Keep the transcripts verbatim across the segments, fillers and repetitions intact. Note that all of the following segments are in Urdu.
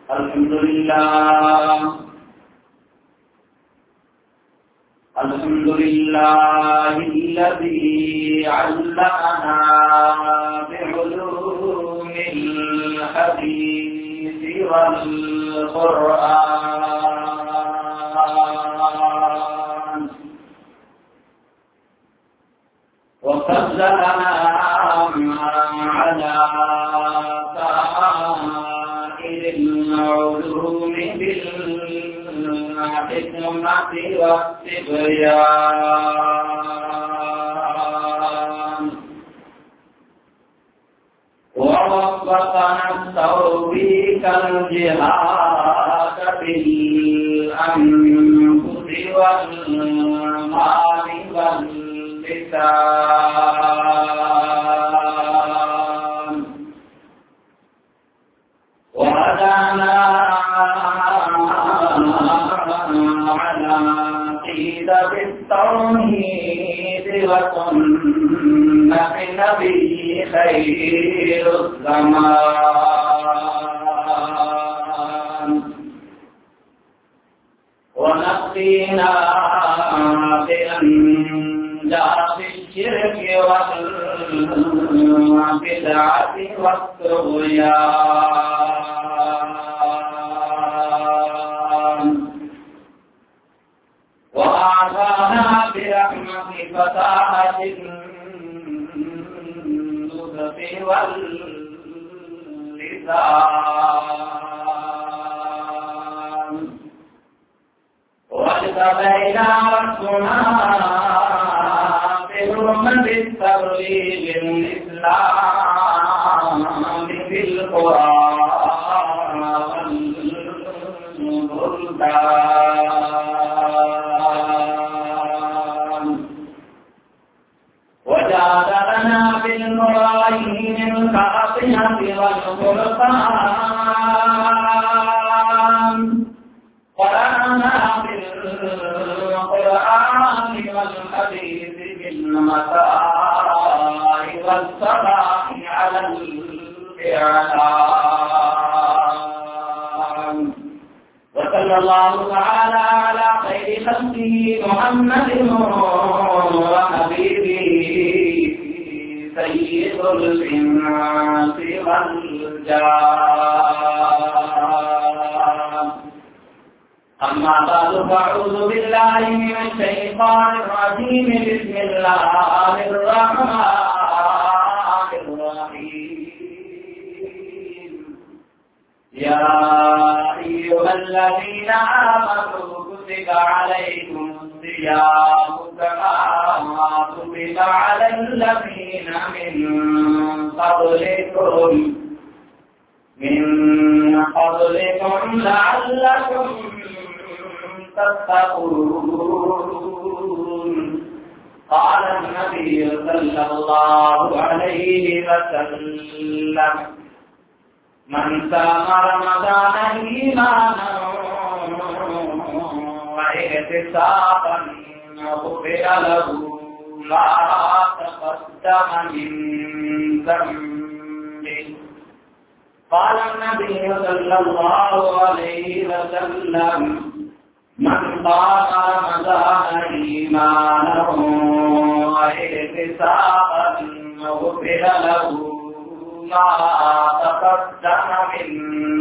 الحمد لله الحمد لله الذي علمنا بعلوم الحديث والقرآن وفضلنا على سائر العلوم بالحكمة والتبيان ووفقنا التوفيق الجهاد بالأنفس والمال واللسان وهدانا على عقيدة التوحيد وسنة نبي خير الزمان ونقينا بأنجاز الشرك والبدعة والطغيان وأعطانا برحمة فتاحة النطق واللسان واجتبينا ربنا بحرمة التبليغ الإسلام بالقرآن والبلدان وجادلنا بالمراهين القاطعة والفرقان قرأنا بالقرآن والحديث بالمساء والصباح على الإعلام وصلى الله تعالى على خير خلقه محمد وحبيبه سيد الإنس والجان أما بعد فأعوذ بالله من الشيطان الرجيم بسم الله الرحمن الرحيم يا أيها الذين آمنوا كتب عليكم الصيام كما كتب على الذين من قبلكم من قبلكم لعلكم تتقون قال النبي صلى الله عليه وسلم من صام رمضان إيمانا واحتسابا غفر له ما تقدم من ذنبه قال النبي صلى الله عليه وسلم من قام رمضان إيمانا واحتسابا غفر له ما تقدم من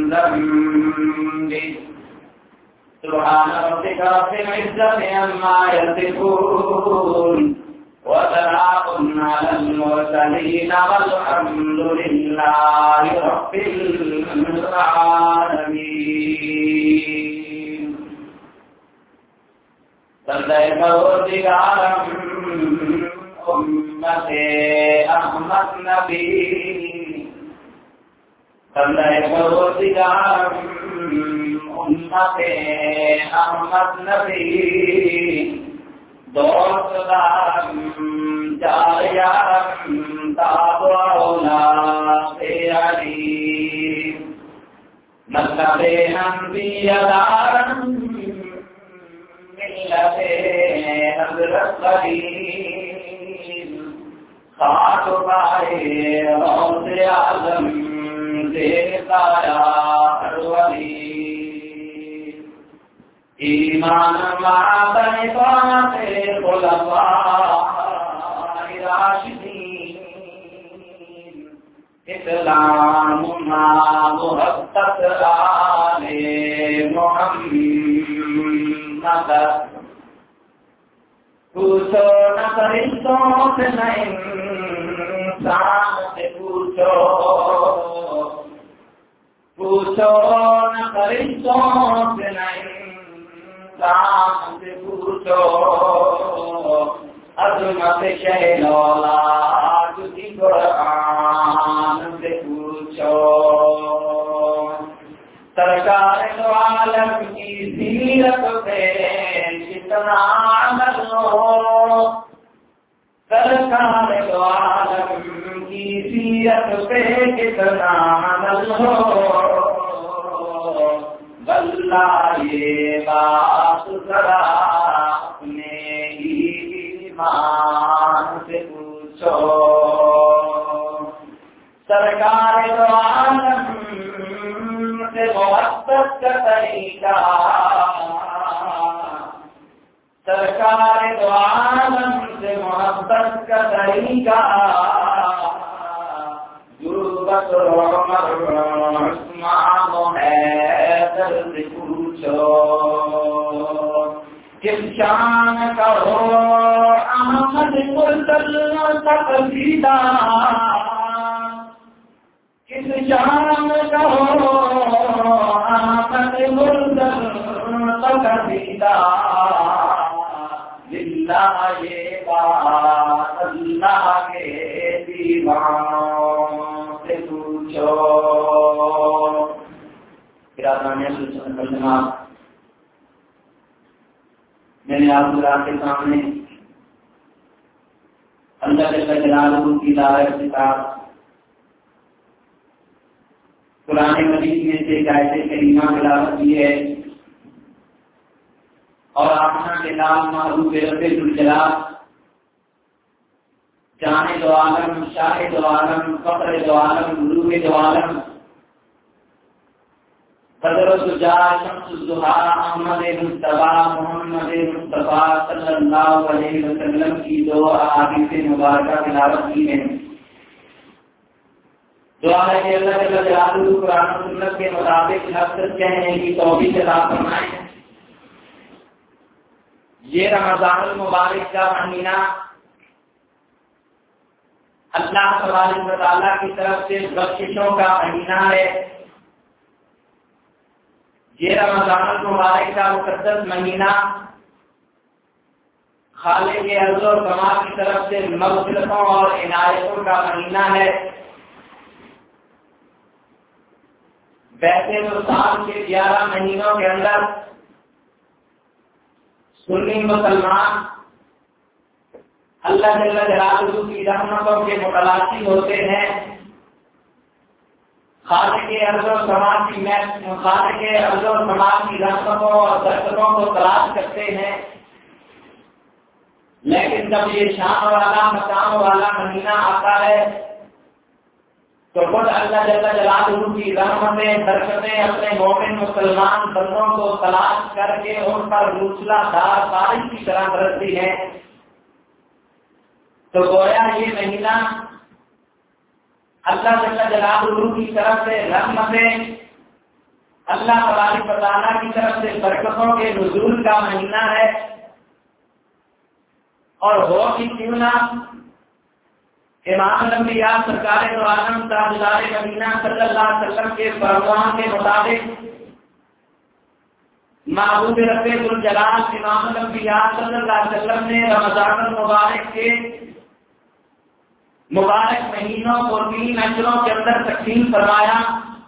ذنبه سبحان ربك رب العزة عما يصفون وسلام على المرسلين والحمد لله رب العالمين صلی پروردگارم امت احمد نبی صلی پروردگارم امت احمد نبی دوست دارم جاریارم تابعونا علی مطلب انبیاء دارم ملت حضرت قریب خاک پائے غوث اعظم دیکھایا الاولین ایمان معبد طاعت خلفاء راشدین اسلام محبت آل محمد پوچھو نہ فرشتوں سے نہ انسان سے پوچھو پوچھو نہ فرشتوں سے نہ انسان سے پوچھو عظمت شہر اولاد کی قرآن سے پوچھو سرکار دو عالم کی سیرت پہ کتنا عمل ہو سرکار دو عالم کی سیرت پہ کتنا عمل ہو واللہ یہ بات ذرا اپنے ہی ایمان سے پوچھو سرکار دو عالم سے محبت کا طریقہ سرکار دو عالم سے محبت کا طریقہ ضرورت عمر عثمان و حیدر سے پوچھو کس شان کا ہو احمد مرسل تقصیدہ کس شان کا ہو احمد مرسل تقصیدہ للہ یہ بات اللہ کے دیوان سے پوچھو میں نے آپ کے سامنے اللہ جل جلالہ کی دعوت کے ساتھ قرآن مجید میں سے ایک آیت کریمہ تلاوت کی ہے اور آمنا کے نام معروف رب الجلال جانے دو عالم شاہ دو عالم فخر دو عالم غروب دو عالم بدر الدجا شمس الضحیٰ احمد مصطفیٰ محمد مصطفیٰ صلی اللہ علیہ وسلم کی دو احادیث مبارکہ تلاوت کی ہے دعا ہے کہ اللہ جل جلالہ قرآن و سنت کے مطابق حقیقت کہنے کی توفیق عطا فرمائے یہ رمضان المبارک کا مہینہ اللہ تبارک و تعالیٰ کی طرف سے بخششوں کا مہینہ ہے یہ رمضان المبارک کا مقدس مہینہ خالق عرض و کمال کی طرف سے مغفرتوں اور عنایتوں کا مہینہ ہے ویسے تو سال کے گیارہ مہینوں کے اندر سنی مسلمان اللہ جل جلالہ کی رحمتوں کے متلاشی ہوتے ہیں خالق ارض و سماع کی خالق ارض و سماع کی رحمتوں اور برکتوں کو تلاش کرتے ہیں لیکن جب یہ شان والا مقام والا مہینہ آتا ہے تو خود اللہ جل جلالہ کی رحمتیں برکتیں اپنے مومن مسلمان بندوں کو تلاش کر کے ان پر موسلا دھار بارش کی طرح برستی ہے تو گویا یہ مہینہ اللہ جل جلالہ کی طرف سے رحمتیں اللہ تبارک و تعالیٰ کی طرف سے برکتوں کے نزول کا مہینہ ہے اور ہو بھی کیوں نہ امام الانبیاء سرکار دو عالم تاجدار مدینہ صلی اللہ علیہ وسلم کے فرمان کے مطابق محبوب رب الجلال امام الانبیاء صلی اللہ علیہ وسلم نے رمضان المبارک کے مبارک مہینوں کو تین اجروں کے اندر تقسیم فرمایا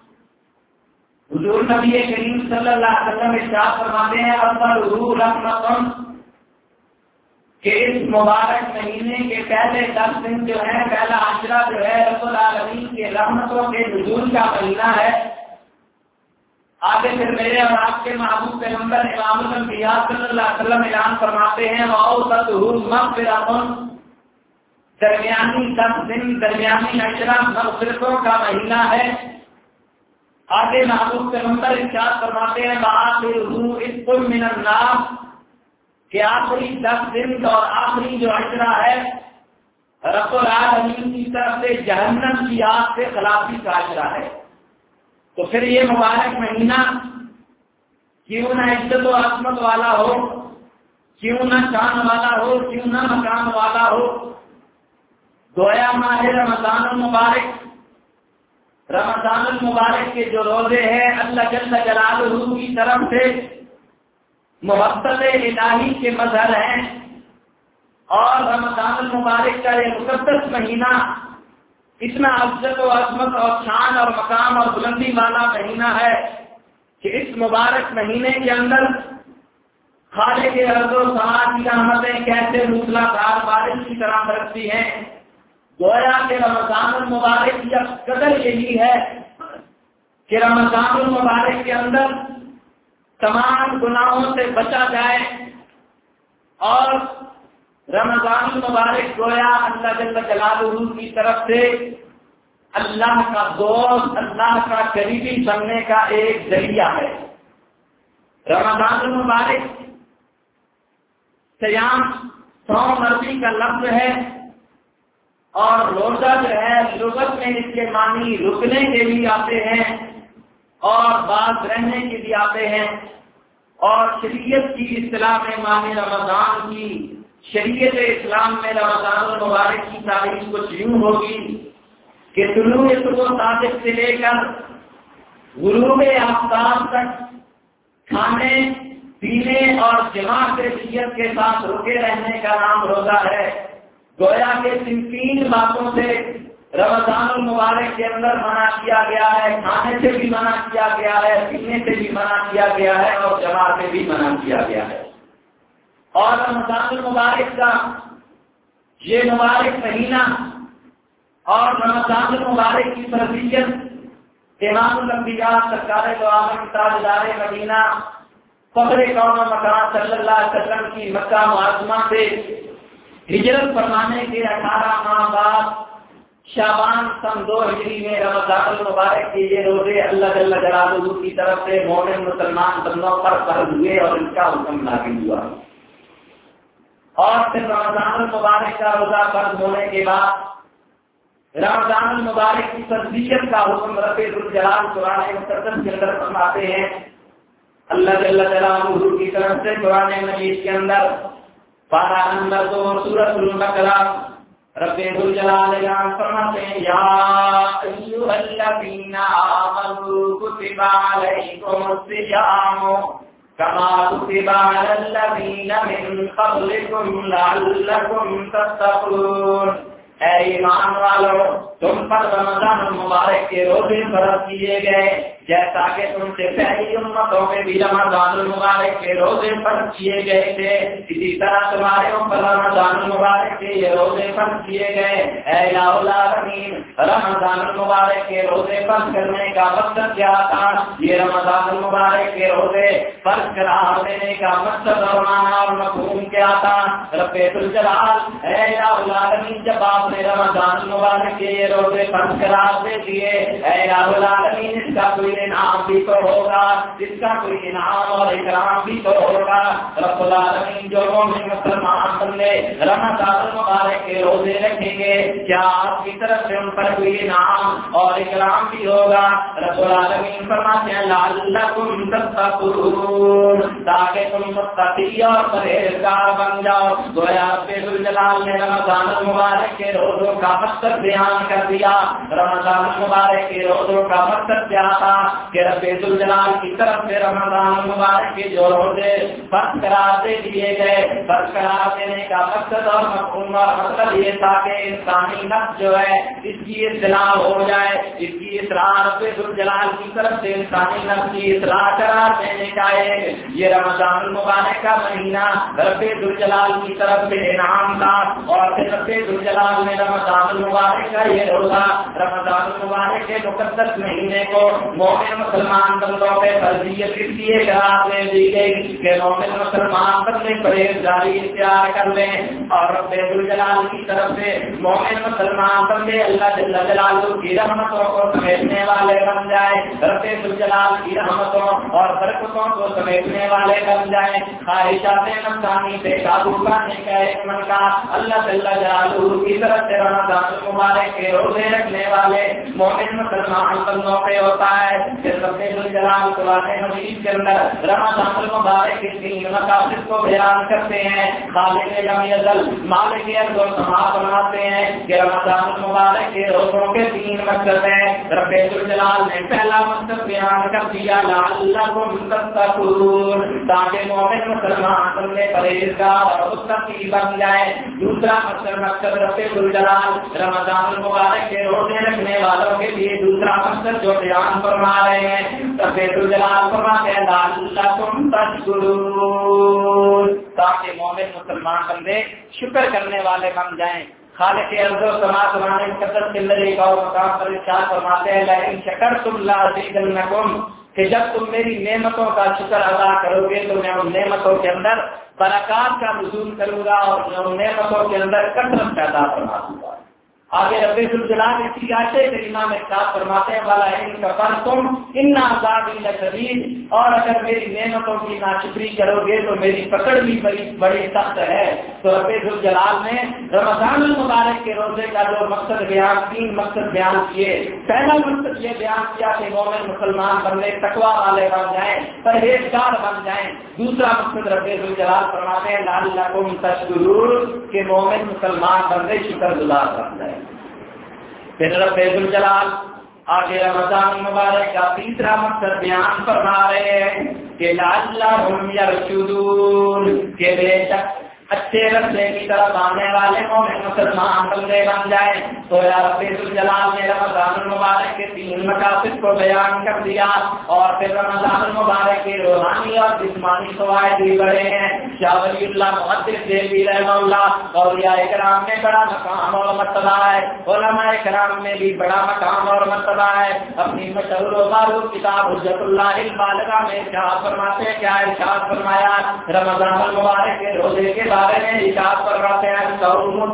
حضور نبی کریم صلی اللہ علیہ وسلم ارشاد فرماتے ہیں اول رحمتم کہ اس مبارک مہینے کے پہلے دس دن جو ہے پہلا عشرہ جو ہے رب العالمین کے رحمتوں کے نزول کا مہینہ ہے آگے پھر میرے اور آپ کے محبوب پیغمبر امام الانبیاء صلی اللہ علیہ وسلم اعلان فرماتے ہیں واوسطہ مغفرۃ درمیانی دس دن درمیانی عشرہ مغفرتوں کا مہینہ ہے آگے محبوب پیغمبر ارشاد فرماتے ہیں بآخرہ عتق من النار کہ آخری دس دن اور آخری جو عشرہ ہے رب العالمین کی طرف سے جہنم کی آگ سے خلاصی کا عشرہ ہے. تو پھر یہ مبارک مہینہ کیوں نہ عزت و عظمت والا ہو، کیوں نہ شان والا ہو، کیوں نہ مقام والا ہو. گویا ماہ رمضان المبارک، رمضان المبارک کے جو روزے ہیں اللہ جل جلالہ کی طرف سے محبت الہی کے مظہر ہیں، اور رمضان المبارک کا یہ مقدس مہینہ اتنا عزت و عظمت اور شان اور مقام اور بلندی والا مہینہ ہے کہ اس مبارک مہینے کے اندر خالق ارض و سما کی رحمتیں کیسے موسلا دھار بارش کی طرح برستی ہیں. گویا کہ رمضان المبارک کی قدر یہی ہے کہ رمضان المبارک کے اندر تمام گناہوں سے بچا جائے، اور رمضان المبارک گویا اللہ جل جلالہ کی طرف سے اللہ کا دوست، اللہ کا قریبی بننے کا ایک ذریعہ ہے. رمضان المبارک صیام صوم عربی کا لفظ ہے، اور روزہ جو ہے لغت میں اس کے معنی رکنے کے لیے آتے ہیں اور باز رہنے کے لیے آتے ہیں. اور شریعت کی اصطلاح میں معنی رمضان کی، شریعت اسلام میں رمضان المبارک کی تاریخ کچھ یوں ہوگی کہ طلوع صبح صادق سے لے کر غروب آفتاب تک کھانے پینے اور جماع کیفیت کے ساتھ رکے رہنے کا نام روزہ ہے. گویا کہ ان تین باتوں سے رمضان المبارک کے اندر منع کیا گیا ہے. کھانے سے بھی منع کیا گیا ہے، پینے سے بھی منع کیا گیا ہے، اور جماع سے بھی منع کیا گیا ہے. اور رمضان المبارک کا یہ مبارک مہینہ اور رمضان المبارک کی فضیلت امام الانبیاء سرکار دو عالم تاجدار مدینہ فخر قوم و مکان صلی اللہ علیہ وسلم کی مکہ معظمہ سے ہجرت فرمانے کے اٹھارہ ماہ بعد شعبان سن دو ہجری میں رمضان المبارک کے یہ روزے اللہ جل جلالہ کی طرف سے مومن مسلمان بندوں پر فرض ہوئے اور ان کا حکم لاگو ہوا. اور پھر رمضان المبارک کا روزہ فرض ہونے کے بعد رمضان المبارک کی فضیلت کا حکم رب ذوالجلال قرآن مقدس کے اندر فرماتے ہیں. اللہ جل جلالہ کی طرف سے قرآن مجید کے اندر پارہ نمبر دو سورۃ البقرہ رب ذوالجلال فرماتے ہیں یا ایھا الذین آمنوا کتب علیکم الصیام کما کتب علی الذین من قبلکم لعلکم تتقون. اے ایمان والو، تم پر رمضان المبارک کے روزے فرض کیے گئے جیسا کہ تم سے پہلی امتوں میں بھی رمضان المبارک کے روزے فرض کیے گئے تھے، اسی طرح تمہارے اوپر رمضان المبارک کے یہ روزے فرض کیے گئے. اے الہ العالمین، رمضان المبارک کے روزے فرض کرنے کا مقصد کیا تھا؟ یہ رمضان المبارک کے روزے فرض قرار دینے کا مقصد اور معنی اور مفہوم کیا تھا؟ رب ذوالجلال اے الہ العالمین جب آپ نے رمضان المبارک کے یہ روزے فرض قرار دے دیے، اے الہ العالمین اس کا کوئی انعام بھی تو ہوگا، اس کا کوئی انعام اور اکرام بھی تو ہوگا. رب العالمین جو مومن مسلمان بندے رمضان المبارک کے روزے رکھیں گے، کیا آپ کی طرف سے ان پر کوئی انعام اور اکرام بھی ہوگا؟ رب العالمین فرماتے ہیں لعلکم تتقون، تاکہ تم متقی اور پرہیزگار بن جاؤ. گویا رب ذوالجلال نے رمضان المبارک کے روزوں کا مقصد بیان کر دیا. رمضان المبارک کے روزوں کا مقصد کیا تھا کہ رب ذوالجلال کی طرف سے رمضان المبارک کے جو روزے فرض قرار دے دیے گئے، فرض قرار دینے کا مقصد اور مفہوم اور مطلب یہ تھا کہ انسانی نفس جو ہے اس کی اصلاح ہو جائے، اس کی اصلاح رب ذوالجلال کی طرف سے انسانی نفس کی اصلاح قرار دینے کا ایک یہ رمضان المبارک کا مہینہ رب ذوالجلال کی طرف سے انعام تھا. اور پھر رب ذوالجلال نے رمضان المبارک کا یہ روزہ رمضان المبارک کے مقدس مہینے کو مومن مسلمان بندوں پہ فرضیت اس لیے قرار دے دی گئی کہ مومن مسلمان بندے پرہیزگاری اختیار کر لیں اور رب ذوالجلال کی طرف سے مومن مسلمان بندے اللہ جل جلالہ کی رحمتوں کو سمیٹنے والے بن جائیں، رب ذوالجلال کی رحمتوں اور برکتوں کو سمیٹنے والے بن جائیں، خواہشات نفسانی سے قابو پانے کا ایک من کا اللہ جل جلالہ کی طرف سے رمضان المبارک کے روزے رکھنے والے مومن مسلمان بندوں پہ ہوتا ہے۔ پھر رب ذوالجلال قرآن مجید کے اندر رمضان المبارک کے تین مقاصد کو بیان کرتے ہیں۔ خالق لم یزل مالک ارض و سما فرماتے ہیں کہ رمضان المبارک کے روزوں کے تین مقصد ہیں۔ رب ذوالجلال نے پہلا مقصد بیان کر دیا لعلکم تتقون، تاکہ مومن مسلمان بندے پرہیزگار اور متقی بن جائے۔ دوسرا مقصد مقصد رب ذوالجلال رمضان المبارک کے روزے رکھنے والوں کے لیے دوسرا مقصد جو بیان فرما رہے ہیں رب ذوالجلال فرماتے ہیں لعلکم تشکرون، تاکہ مومن مسلمان بندے شکر کرنے والے بن جائیں۔ خالق ارض و سما سبحانہ مقدس کے اندر ایک اور مقام پر ارشاد فرماتے ہیں لیکن شکرتم لازیدنکم، کہ جب تم میری نعمتوں کا شکر ادا کرو گے تو میں ان نعمتوں کے اندر برکات کا نزول کروں گا اور ان نعمتوں کے اندر کثرت پیدا فرما دوں گا۔ آگے رب ذوالجلال اسی آیت کریمہ میں ارشاد فرماتے ہیں والا ان کفرتم ان عذابی لشدید، اور اگر میری نعمتوں کی ناشکری کرو گے تو میری پکڑ بھی بڑی بڑی سخت ہے۔ تو رب ذوالجلال نے رمضان المبارک کے روزے کا جو مقصد بیان تین مقصد بیان کیے، پہلا مقصد یہ بیان کیا کہ مومن مسلمان بندے تقویٰ والے بن جائیں، پرہیزگار بن جائیں۔ دوسرا مقصد رب ذوالجلال فرماتے ہیں لعلکم تشکرون، کہ مومن مسلمان بندے شکر گزار بن جائیں۔ پھر رب ذوالجلال آگے رمضان مبارک کا تیسرا مقصد بیان فرما رہے ہیں کہ لعلہم یرشدون، کہ بے شک اچھے رستے کی طرف آنے والے مومن مسلمان بندے بن جائیں۔ تو یا رب ذوالجلال نے رمضان المبارک کے تین مقاصد کو بیان کر دیا اور پھر رمضان المبارک کے روحانی اور جسمانی فوائد بھی بڑے ہیں۔ شاہ ولی اللہ محدث دہلوی رحمہ اللہ اولیاء کرام میں بڑا مقام اور مرتبہ ہے، علماء کرام میں بھی بڑا مقام اور مرتبہ ہے۔ اپنی مشہور و معروف کتاب حجت اللہ البالغہ میں ارشاد فرماتے ہیں، کیا ارشاد فرمایا؟ رمضان المبارک کے روزے کے بارے میں ارشاد فرماتے ہیں صوم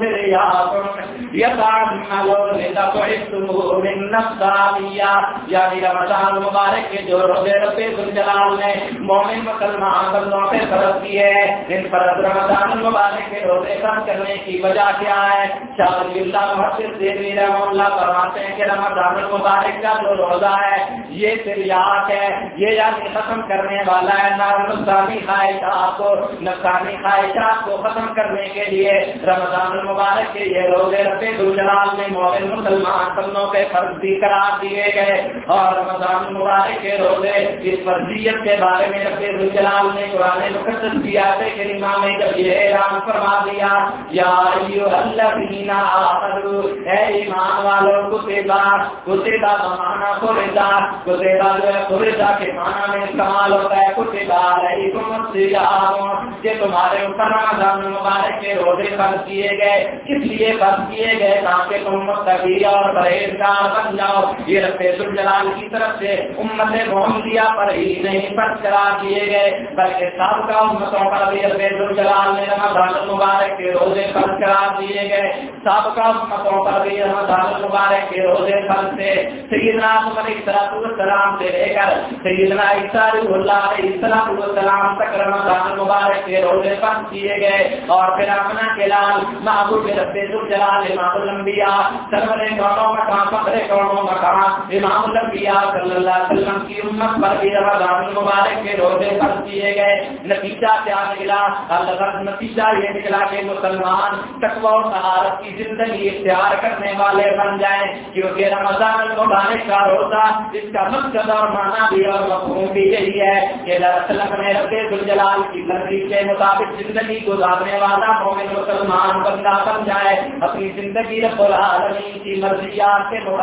یعنی رمضان مبارک کے جو روزے رب ذوالجلال نے مومن مسلمان بندوں پہ فرض کیے ہیں، ان پر رمضان المبارک کے روزے فرض کرنے کی وجہ کیا ہے؟ شاہ ولی اللہ محدث دہلوی رحمہ اللہ فرماتے ہیں کہ رمضان المبارک کا جو روزہ ہے یہ تریاق ہے، یہ یعنی ختم کرنے والا ہے نفسانی خواہشات کو نفسانی خواہشات کو ختم کرنے کے لیے رمضان المبارک کے یہ روزے رب ذوالجلال نے مومن مسلمان بندوں پہ فرض بھی قرار دیے گئے۔ اور رمضان المبارک کے روزے اس فرضیت کے بارے میں رب ذوالجلال نے قرآن مقدس کی آیت کریمہ میں جب یہ اعلان فرما دیا یا ایھا الذین آمنوا، اے ایمان والوں کتبا، کتبا بمعنی فرضا، کتبا جو ہے فرضا کے معنی میں استعمال ہوتا ہے، کتبا علیکم الصیام، کہ تمہارے اوپر رمضان مبارک کے روزے فرض کیے گئے، اس لیے فرض کیے گئے تاکہ تم متقی اور پرہیزگار بن جاؤ۔ یہ رب ذوالجلال کی طرف سے امت محمدیہ پر ہی نہیں فرض قرار دیے گئے بلکہ سابقہ امتوں پر بھی رب ذوالجلال نے رمضان مبارک کے روزے فرض قرار دیے گئے۔ سابقہ امتوں پر بھی رمضان مبارک کے روزے فرض تھے۔ سیدنا آدم علیہ السلام سے لے کر سیدنا عیسیٰ اللہ علیہ السلام تک رمضان مبارک کے روزے فرض کیے گئے۔ اور پھر اپنا کلال محبوب رب ذوالجلال امام الانبیاء سرور کونوں مقام فخر کونوں مقام امام الانبیاء صلی اللہ علیہ وسلم کی امت پر بھی رمضان مبارک کے روزے فرض کیے گئے۔ نتیجہ کیا نکلا؟ الغرض نتیجہ یہ نکلا کہ مسلمان تقوی و طہارت کی زندگی اختیار کرنے والے بن جائیں، کیونکہ رمضان المبارک کا روزہ اس کا مقصد اور معنی بھی اور مفہوم بھی یہی ہے کہ دراصل اپنے رب ذوالجلال کی مرضی کے مطابق زندگی گزارنے والا مومن مسلمان بندہ بن جائے، اپنی زندگی رب العالمین کی مرضیات کے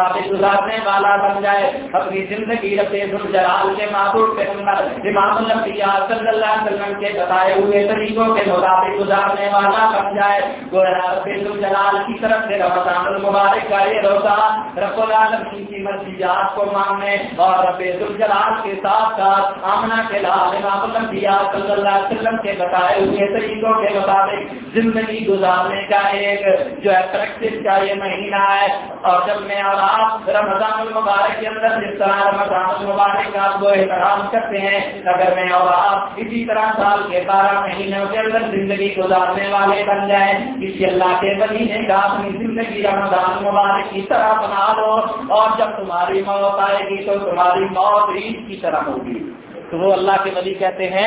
مطابق گزارنے والا بن جائے، اپنی زندگی رب ذوالجلال کے معبود پیغمبر امام الانبیاء صلی اللہ علیہ وسلم کے بتائے ہوئے طریقوں کے مطابق گزارنے والا بن جائے۔ گویا رب ذوالجلال کی طرف سے رمضان المبارک کا یہ روزہ رب العالمین کی مرضیات کو ماننے اور رب ذوالجلال کے ساتھ ساتھ آمنہ کے لال امام الانبیاء صلی اللہ علیہ وسلم کے بتائے ہوئے طریقوں کے مطابق زندگی گزارنے کا ایک جو ہے پریکٹس کا یہ مہینہ ہے۔ اور جب میں اور آپ رمضان المبارک کے اندر جس طرح رمضان المبارک کا وہ احترام کرتے ہیں، اگر میں اور آپ اسی طرح سال کے بارہ مہینوں کے اندر زندگی گزارنے والے بن جائیں، کسی اللہ کے ولی نے کہا اپنی زندگی رمضان مبارک کی طرح بنا لو، اور جب تمہاری موت آئے گی تو تمہاری موت عید کی طرح ہوگی۔ تو وہ اللہ کے ولی کہتے ہیں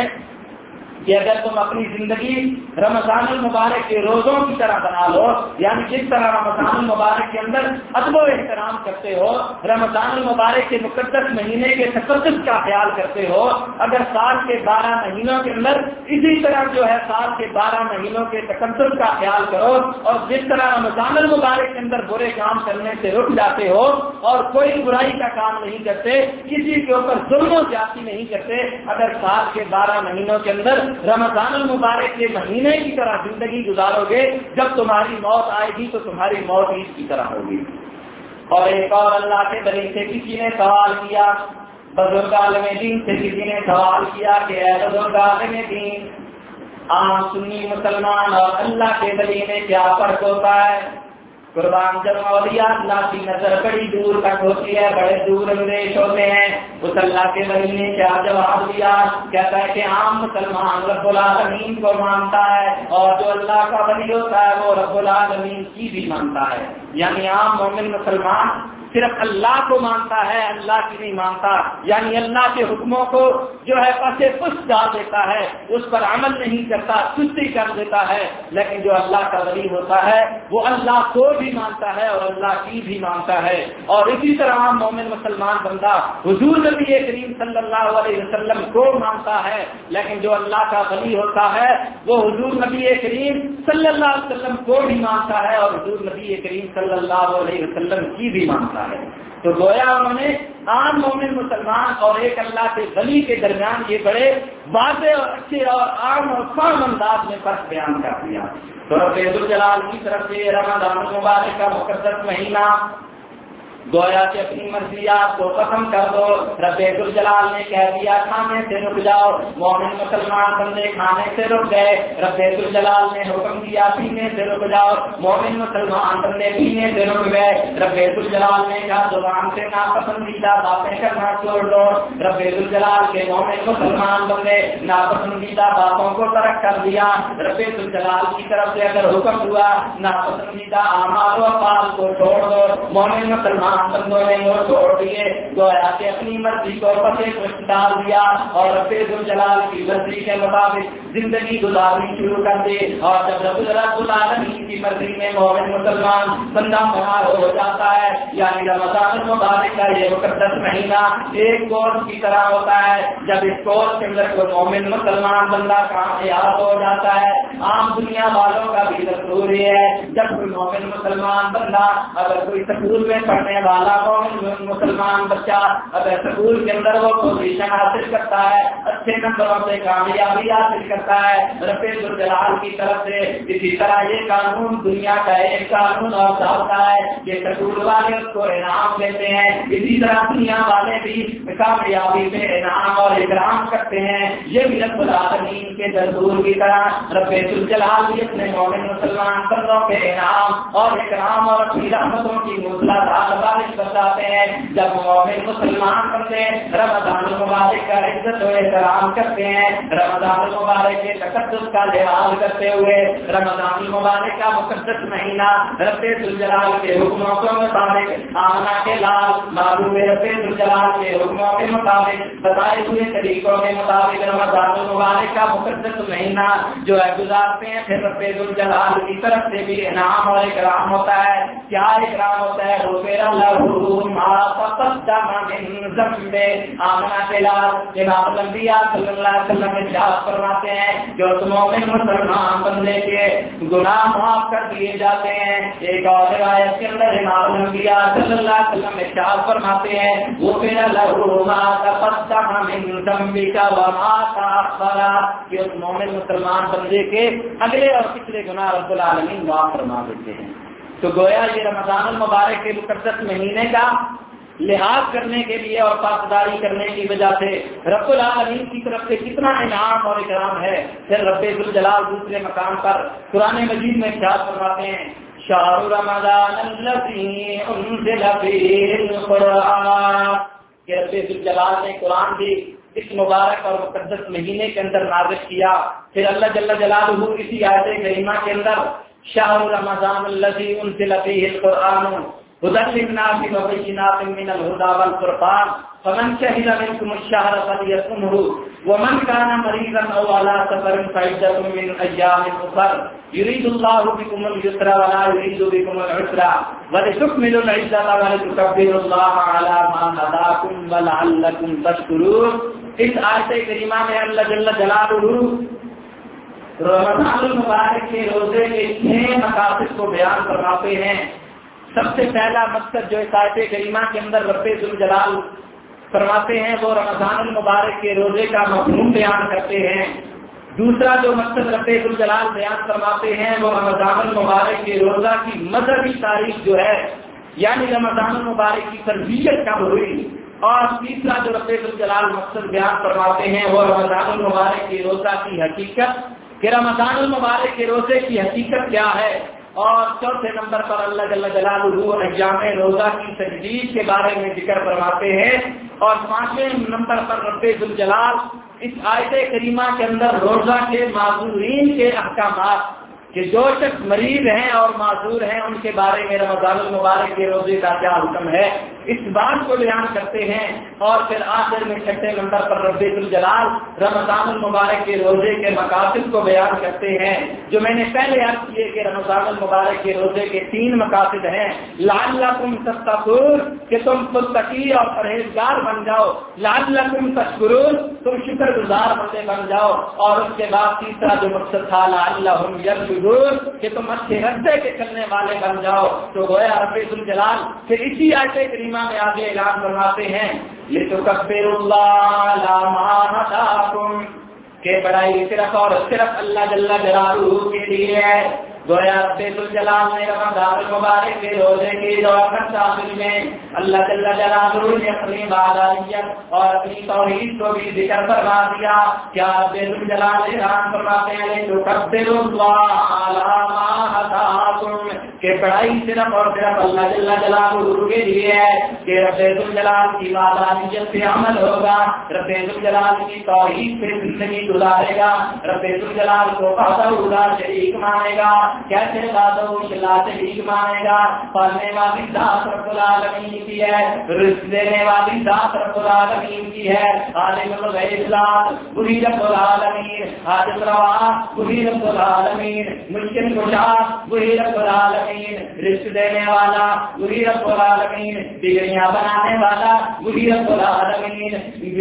کہ اگر تم اپنی زندگی رمضان المبارک کے روزوں کی طرح بنا لو، یعنی جس طرح رمضان المبارک کے اندر ادب و احترام کرتے ہو، رمضان المبارک کے مقدس مہینے کے تقدس کا خیال کرتے ہو، اگر سال کے بارہ مہینوں کے اندر اسی طرح جو ہے سال کے بارہ مہینوں کے تقدس کا خیال کرو، اور جس طرح رمضان المبارک کے اندر برے کام کرنے سے رک جاتے ہو اور کوئی برائی کا کام نہیں کرتے، کسی کے اوپر ظلم و زیادتی نہیں کرتے، اگر سال کے بارہ مہینوں کے اندر رمضان المبارک کے مہینے کی طرح زندگی گزارو گے، جب تمہاری موت آئے گی تو تمہاری موت عید کی طرح ہوگی۔ اور ایک اور اللہ کے ولی سے کسی نے سوال کیا، بزرگ عالم دین سے کسی نے سوال کیا کہ اے بزرگ عالم دین، عام سنی مسلمان اور اللہ کے ولی میں کیا فرق ہوتا ہے؟ قربان جب اولیاء اللہ کی نظر بڑی دور تک ہوتی ہے، بڑے دور اندیش ہوتے ہیں، اس اللہ کے ولی نے کیا جواب دیا؟ کہتا ہے کہ عام مسلمان رب العالمین کو مانتا ہے، اور جو اللہ کا ولی ہوتا ہے وہ رب العالمین کی بھی مانتا ہے۔ یعنی عام مومن مسلمان صرف اللہ کو مانتا ہے، اللہ کی نہیں مانتا، یعنی اللہ کے حکموں کو جو ہے پسے پس ڈال دیتا ہے، اس پر عمل نہیں کرتا، سستی کر دیتا ہے۔ لیکن جو اللہ کا ولی ہوتا ہے وہ اللہ کو بھی مانتا ہے اور اللہ کی بھی مانتا ہے۔ اور اسی طرح عام مومن مسلمان بندہ حضور نبی کریم صلی اللہ علیہ وسلم کو مانتا ہے، لیکن جو اللہ کا ولی ہوتا ہے وہ حضور نبی کریم صلی اللہ علیہ وسلم کو بھی مانتا ہے اور حضور نبی کریم صلی اللہ علیہ وسلم کی بھی مانتا ہے۔ تو گویا انہوں نے عام مومن مسلمان اور ایک اللہ کے ولی کے درمیان یہ بڑے واضح اور اچھے اور عام اور فہم انداز میں فرق بیان کر دیا۔ تو رب ذوالجلال کی طرف سے رمضان المبارک کا مقدس مہینہ گویا کہ اپنی مرضیات کو ختم کر دو۔ رب ذوالجلال نے کہہ دیا کھانے سے رک جاؤ، مومن مسلمان بندے کھانے سے رک گئے۔ رب ذوالجلال نے حکم دیا پینے سے رک جاؤ، مومن مسلمان بندے پینے سے رک گئے۔ رب ذوالجلال نے کہا زبان سے ناپسندیدہ باتیں کرنا چھوڑ دو، رب ذوالجلال کے مومن مسلمان بندے ناپسندیدہ باتوں کو ترک کر دیا۔ رب ذوالجلال کی طرف سے اگر حکم ہوا ناپسندیدہ اعمال و افعال کو چھوڑ دو، مومن مسلمان بندوں نے وہ چھوڑ دیے، گویا کہ اپنی مرضی کو پسے پشت ڈال دیا اور رب ذوالجلال کی مرضی کے مطابق زندگی گزارنی شروع کر دی۔ اور جب رب العالمین کی مرضی میں مومن مسلمان بندہ مہار ہو جاتا ہے، یعنی رمضان المبارک کا یہ مقدس مہینہ ایک کورس کی طرح ہوتا ہے، جب اس کورس کے اندر کوئی مومن مسلمان بندہ کامیاب ہو جاتا ہے، عام دنیا والوں کا بھی دستور یہ ہے جب کوئی مومن مسلمان بندہ اگر کوئی سکول میں پڑھنے والا مومن مسلمان بچہ اگر سکول کے اندر وہ پوزیشن حاصل کرتا ہے، اچھے نمبروں سے کامیابی حاصل کرتا ہے، رب ذوالجلال کی طرف سے اسی طرح یہ قانون دنیا کا ایک قانون اور ضابطہ ہے کہ سکول والے اس کو انعام دیتے ہیں، اسی طرح دنیا والے بھی کامیابی میں انعام اور اکرام کرتے ہیں۔ یہ بھی رب العالمین کے دستور کی طرح رب ذوالجلال بھی اپنے مومن مسلمان بندوں کے انعام اور اکرام اور اپنی رحمتوں کی موسلادھار بارش برساتے ہیں۔ جب مومن مسلمان بندے رمضان المبارک کا عزت و احترام کرتے ہیں، رمضان المبارک کے تقدس کا لحاظ کرتے ہوئے رمضان المبارک کا مقدس مہینہ رب ذوالجلال کے حکموں کے مطابق آمنہ کے لال معلوم رب ذوالجلال کے حکموں کے مطابق بتائے ہوئے طریقوں کے مطابق رمضان المبارک کا مقدس مہینہ جو ہے گزارتے ہیں، پھر رب ذوالجلال کی طرف سے بھی انعام اور اکرام ہوتا ہے۔ کیا اکرام ہوتا ہے؟ روپے اللہ تقدم من ذنبه آمنا بلال امام الانبیاء صلی اللہ علیہ وسلم ارشاد فرماتے ہیں جو مومن مسلمان بندے کے گناہ معاف کر دیے جاتے ہیں. ایک اور روایت کے اندر امام الانبیاء صلی اللہ علیہ وسلم ارشاد فرماتے ہیں غفر له ما تقدم من ذنبك وما تأخر کہ اس مومن مسلمان بندے کے اگلے اور پچھلے گناہ رب العالمین معاف فرما دیتے ہیں. تو گویا یہ رمضان المبارک کے مقدس مہینے کا لحاظ کرنے کے لیے اور پاسداری کرنے کی وجہ سے رب العالمین کی طرف سے کتنا انعام اور اکرام ہے. پھر رب ذوالجلال دوسرے مقام پر قرآن مجید میں ارشاد فرماتے ہیں شہر رمضان الذی انزل فیہ القرآن کہ رب ذوالجلال نے قرآن بھی اس مبارک اور مقدس مہینے کے اندر نازل کیا. پھر اللہ جل جلالہ اسی آیت کریمہ کے اندر شہر رمضان الذی انزل فیہ القرآن هدى للناس وبينات من الهدى والفرقان فمن شهد منكم الشهر فليصمه ومن كان مريضا او على سفر فعدة من ايام اخر يريد الله بكم اليسر ولا يريد بكم العسر ولتكملوا العدة ولتكبروا الله على ما هداكم ولعلكم تشكرون. اس آیت کریمہ میں اللہ جل جلالہ رمضان المبارک کے روزے کے چھ مقاصد کو بیان فرماتے ہیں. سب سے پہلا مقصد جو اس آیت کریمہ کے اندر رب ذوالجلال فرماتے ہیں وہ رمضان المبارک کے روزے کا مفہوم بیان کرتے ہیں. دوسرا جو مقصد رب ذوالجلال بیان فرماتے ہیں وہ رمضان المبارک کے روزہ کی مذہبی تاریخ جو ہے یعنی رمضان المبارک کی تربیت کب ہوئی. اور تیسرا جو رب ذوالجلال مقصد بیان فرماتے ہیں وہ رمضان المبارک کے روزہ کی حقیقت کہ رمضان المبارک کے روزے کی حقیقت کیا ہے. اور چوتھے نمبر پر اللہ جل جلالہ ایام روزہ کی تجدید کے بارے میں ذکر فرماتے ہیں. اور پانچویں نمبر پر رب ذوالجلال اس آیت کریمہ کے اندر روزہ کے معذورین کے احکامات کہ جو شخص مریض ہیں اور معذور ہیں ان کے بارے میں رمضان المبارک کے روزے کا کیا حکم ہے اس بات کو بیان کرتے ہیں. اور پھر آخر میں چھٹے نمبر پر رب ذوالجلال رمضان المبارک کے روزے کے مقاصد کو بیان کرتے ہیں جو میں نے پہلے عرض کیے کہ رمضان المبارک کے روزے کے تین مقاصد ہیں. لعلکم تتقون کہ تم متقی اور پرہیزگار بن جاؤ. لعلکم تشکرون تم شکر گزار بندے بن جاؤ. اور اس کے بعد تیسرا جو مقصد تھا لعلہم یرشدون کہ تم اچھے رستے کے چلنے والے بن جاؤ. تو گویا رب ذوالجلال پھر اسی آیت کریمہ میں آگے اعلان فرماتے ہیں لتکبروا اللہ علی ما ہداکم کہ بڑائی صرف اور صرف اللہ جل جلالہ کے لیے ہے. گویا رب ذوالجلال نے رمضان المبارک کے روزے کی دعوت شامل میں اللہ جل جلالہ نے اپنی وحدانیت اور اپنی توحید کو بھی ذکر فرما دیا. کیا رب ذوالجلال اعلان فرماتے ہیں لتکبروا اللہ علی ما ہداکم کہ بڑائی صرف اور صرف اللہ جل جلالہ کے لیے ہے کہ رب ذوالجلال کی وحدانیت پہ عمل ہوگا. رب ذوالجلال کی توحید پہ زندگی گزارے گا. رب ذوالجلال کو وحدہ لا شریک مانے گا. کیسے باتوں لا شریک مانے گا. پڑھنے والی ذات رب العالمین کی ہے. رزق دینے والی ذات رب العالمین کی ہے. عالم الغیب ذات وہی رب العالمین. حاجت روا وہی رب العالمین. مشکل کشا وہی رب العالمین. رزق دینے والا وہی رب العالمین. بگڑیاں بنانے والا وہی رب العالمین.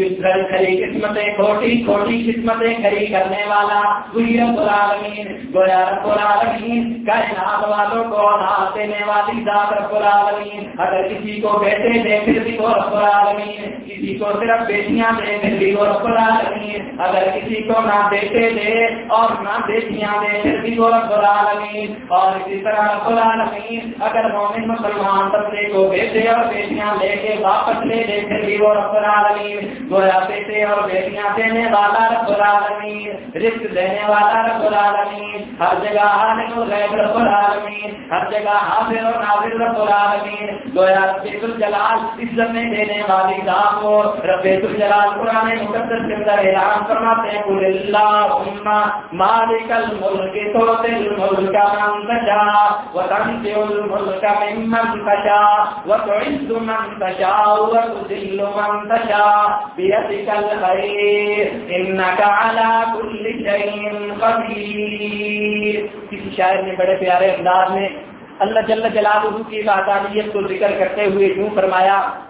کھری قسمتیں کھوٹی کھوٹی قسمتیں کھری کرنے والا وہی رب العالمین. گویا رب العالمین کائنات والوں کو اولاد دینے والی ذات رب العالمین. اگر کسی کو بیٹے دے پھر بھی وہ رب العالمین. کسی کو صرف بیٹیاں دے پھر بھی وہ رب العالمین. اگر کسی کو نہ بیٹے دے اور نہ بیٹیاں دے پھر بھی وہ رب العالمین. اور اسی طرح رب العالمین اگر مومن مسلمان بندے کو بیٹے اور بیٹیاں لے کے واپس لے دے پھر بھی وہ رب العالمین. گویا بیٹے اور بیٹیاں دینے والا رب العالمین. رزق دینے والا رب العالمین. ہر جگہ عالم الغیب رب العالمین. ہر جگہ حاضر اور ناظر رب العالمین. گویا رب ذوالجلال عزت میں دینے والی ذات کو رب ذوالجلال قرآن مقدس کے اندر اعلان فرماتے ہیں قل اللہم مالک الملک تؤتی الملک من تشاء وتنزع الملک ممن تشاء وتعز من تشاء وتذل من تشاء بیدک الخیر انک علی کل شیء قدیر. کسی شاعر نے بڑے پیارے انداز میں اللہ جل جلالہ کی وحدانیت کو ذکر کرتے ہوئے یوں فرمایا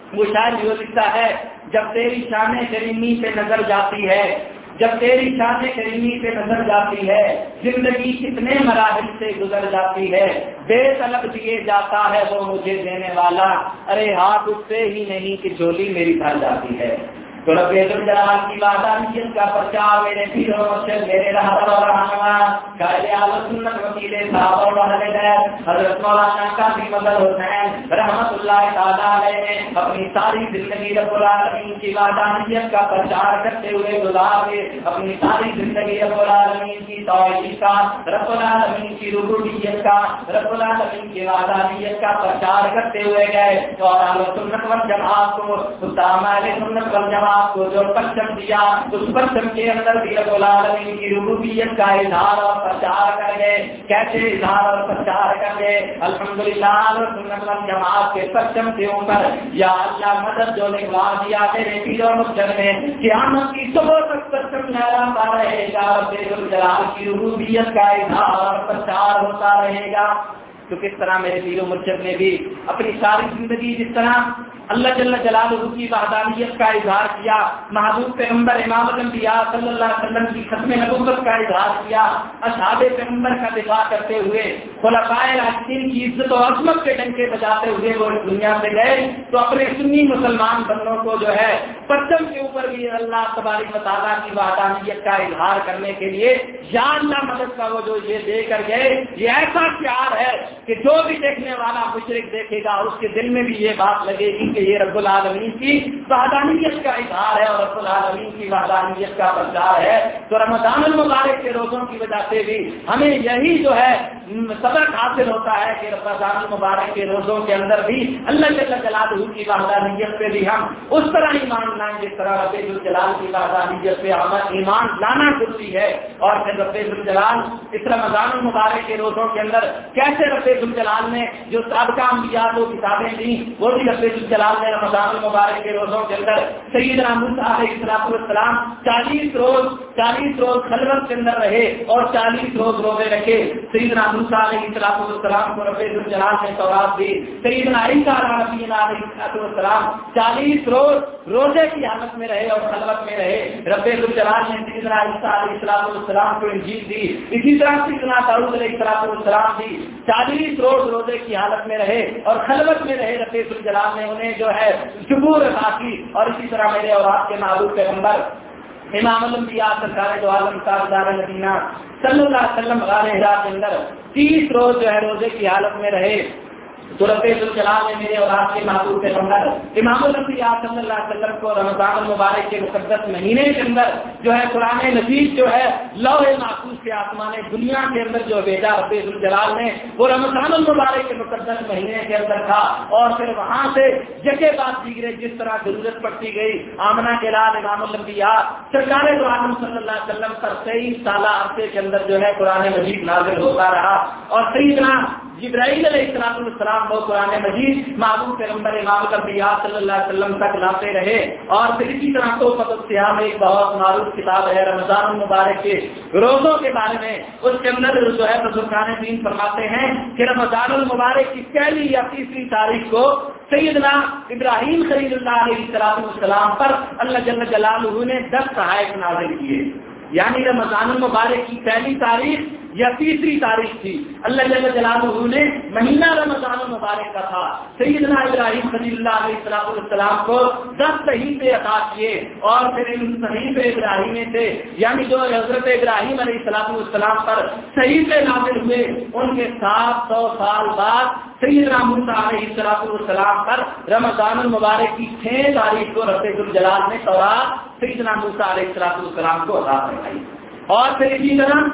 وہ شاعر یہ لکھتا ہے جب تیری شان کریمی پہ نظر جاتی ہے، جب تیری شان کریمی پہ نظر جاتی ہے، زندگی کتنے مراحل سے گزر جاتی ہے، بے طلب دیے جاتا ہے وہ مجھے دینے والا، ارے ہاتھ اس سے ہی نہیں کہ جھولی میری بھر جاتی ہے۔ تو رب الجلال کی وحدانیت کا پرچار میرے پیروں سے میرے رہبر اور رہنما قائد اعلی سنت وکیل صاحب اور اہل بیت حضرت مولانا قاضی مظہر حسین رحمت اللہ تعالی علیہ نے اپنی ساری زندگی رب العالمین کی وحدانیت کا پرچار کرتے ہوئے گزارے، اپنی ساری زندگی رب العالمین کی توحید کا، رب العالمین کی ربوبیت کا، رب العالمین کی وحدانیت کا پرچار کرتے ہوئے گئے، اور اہل سنت والجماعت کو اہل سنت والجماعت کو جو پرچم دیا اس پرچم کے اندر بھی رب العالمین کی ربوبیت کا اظہار اور پرچار کر گئے۔ کیسے اظہار اور پرچار کر گئے؟ الحمدللہ سنت والجماعت کے پرچم کے اوپر یا اللہ مدد جو لکھوا دیا میرے پیر و مرشد نے، قیامت کی صبح تک پرچم لہراتا رہے گا، رب الجلال کی ربوبیت کا اظہار اور پرچار ہوتا رہے گا۔ تو کس طرح میرے پیر و مرشد نے بھی اپنی ساری زندگی جس طرح اللہ جل جلالہ کی وحدانیت کا اظہار کیا، محبوب پیغمبر امام الانبیاء صلی اللہ علیہ وسلم کی ختم نبوت کا اظہار کیا، اصحاب پیغمبر کا دفاع کرتے ہوئے، خلفائے راشدین کی عزت و عظمت کے ڈنکے بجاتے ہوئے وہ دنیا سے گئے، تو اپنے سنی مسلمان بندوں کو جو ہے پرچم کے اوپر بھی اللہ تبارک و تعالیٰ کی وحدانیت کا اظہار کرنے کے لیے یا اللہ مدد کا وہ جو یہ دے کر گئے، یہ ایسا شعار ہے کہ جو بھی دیکھنے والا مشرک دیکھے گا اس کے دل میں بھی یہ بات لگے گی کہ یہ رب العالمین کی وحدانیت کا اظہار ہے اور رب العالمین کی وحدانیت کا پرچار ہے۔ تو رمضان المبارک کے روزوں کی وجہ سے بھی ہمیں یہی جو ہے سبق حاصل ہوتا ہے کہ رمضان المبارک کے روزوں کے اندر بھی اللہ جل جلالہ کی وحدانیت پہ بھی ہم اس طرح ایمان لائیں جس طرح رب الجلال کی وحدانیت پہ ہمیں ایمان لانا ضروری ہے۔ اور پھر رب الجلال اس رمضان المبارک کے روزوں کے اندر کیسے رب الجلال نے جو سابقہ انبیاء کو کتابیں دی وہ بھی رب الجلال نے رمضان المبارک کے روزوں کے اندر سیدنا موسیٰ علیہ السلام چالیس روز چالیس روز خلوت کے اندر رہے اور چالیس روز روزے رکھے۔ سیدنا موسیٰ علیہ السلام کو رب الجلال نے تورات دی۔ سیدنا عیسیٰ علیہ السلام چالیس روز روزے کی حالت میں رہے اور خلوت میں رہے۔ رب الجلال نے سیدنا عیسیٰ علیہ السلام کو انجیل دی۔ اسی طرح سیدنا داؤد علیہ السلام دی، چالیس روز روزے کی حالت میں رہے اور خلوت میں رہے۔ رب الجلال نے انہیں جو ہے شکور عطا کی۔ اور اسی طرح میرے اور آپ کے محبوب پیغمبر امام الانبیاء سرکار دو عالم تاجدار مدینہ صلی اللہ علیہ وسلم غار حرا کے اندر تیس روز جو ہے روزے کی حالت میں رہے۔ تو رب الجلال نے میرے اور آپ کے محبوب پیغمبر امام الانبیاء صلی اللہ علیہ وسلم کو رمضان المبارک کے مقدس مہینے کے اندر جو ہے قرآن مجید جو ہے لوح محفوظ کے آسمان دنیا کے اندر جو بھیجا رب الجلال نے وہ رمضان المبارک کے مقدس مہینے کے اندر تھا۔ اور پھر وہاں سے جگہ بات دیگرے جس طرح ضرورت پڑتی گئی آمنہ کے لال امام الانبیاء سرکار دو عالم صلی اللہ علیہ وسلم پر تیئیس سالہ عرصے کے اندر جو ہے قرآن مجید نازل ہوتا رہا۔ اور سیدنا جبرائیل علیہ السلام وہ قرآن مجید محبوب پیغمبر امام الانبیاء صلی اللہ علیہ وسلم تک لاتے رہے۔ اور پھر اسی طرح تو فقط سیاح میں ایک بہت معروف کتاب ہے رمضان المبارک کے روزوں کے بارے میں، اس کے اندر جو ہے بزرگان دین فرماتے ہیں کہ رمضان المبارک کی پہلی یا تیسری تاریخ کو سیدنا ابراہیم خلیل اللہ علیہ السلام پر اللہ جل جلالہ نے دس صحائف نازل کیے، یعنی رمضان المبارک کی پہلی تاریخ یا تیسری تاریخ تھی۔ اللہ جل جلالہ نے مہینہ رمضان المبارک کا تھا، سیدنا ابراہیم خلیل اللہ علیہ السلام کو دس صحیفے عطا کیے۔ اور پھر ان صحیفے ابراہیمی سے یعنی جو حضرت ابراہیم علیہ السلام پر صحیفے نازل ہوئے ان کے سات سو سال بعد سیدنا موسیٰ علیہ السلام پر رمضان المبارک کی چھ تاریخ کو رب الجلال نے تورات سیدنا موسیٰ علیہ السلام کو عطا فرمائی۔ اور پھر اسی طرح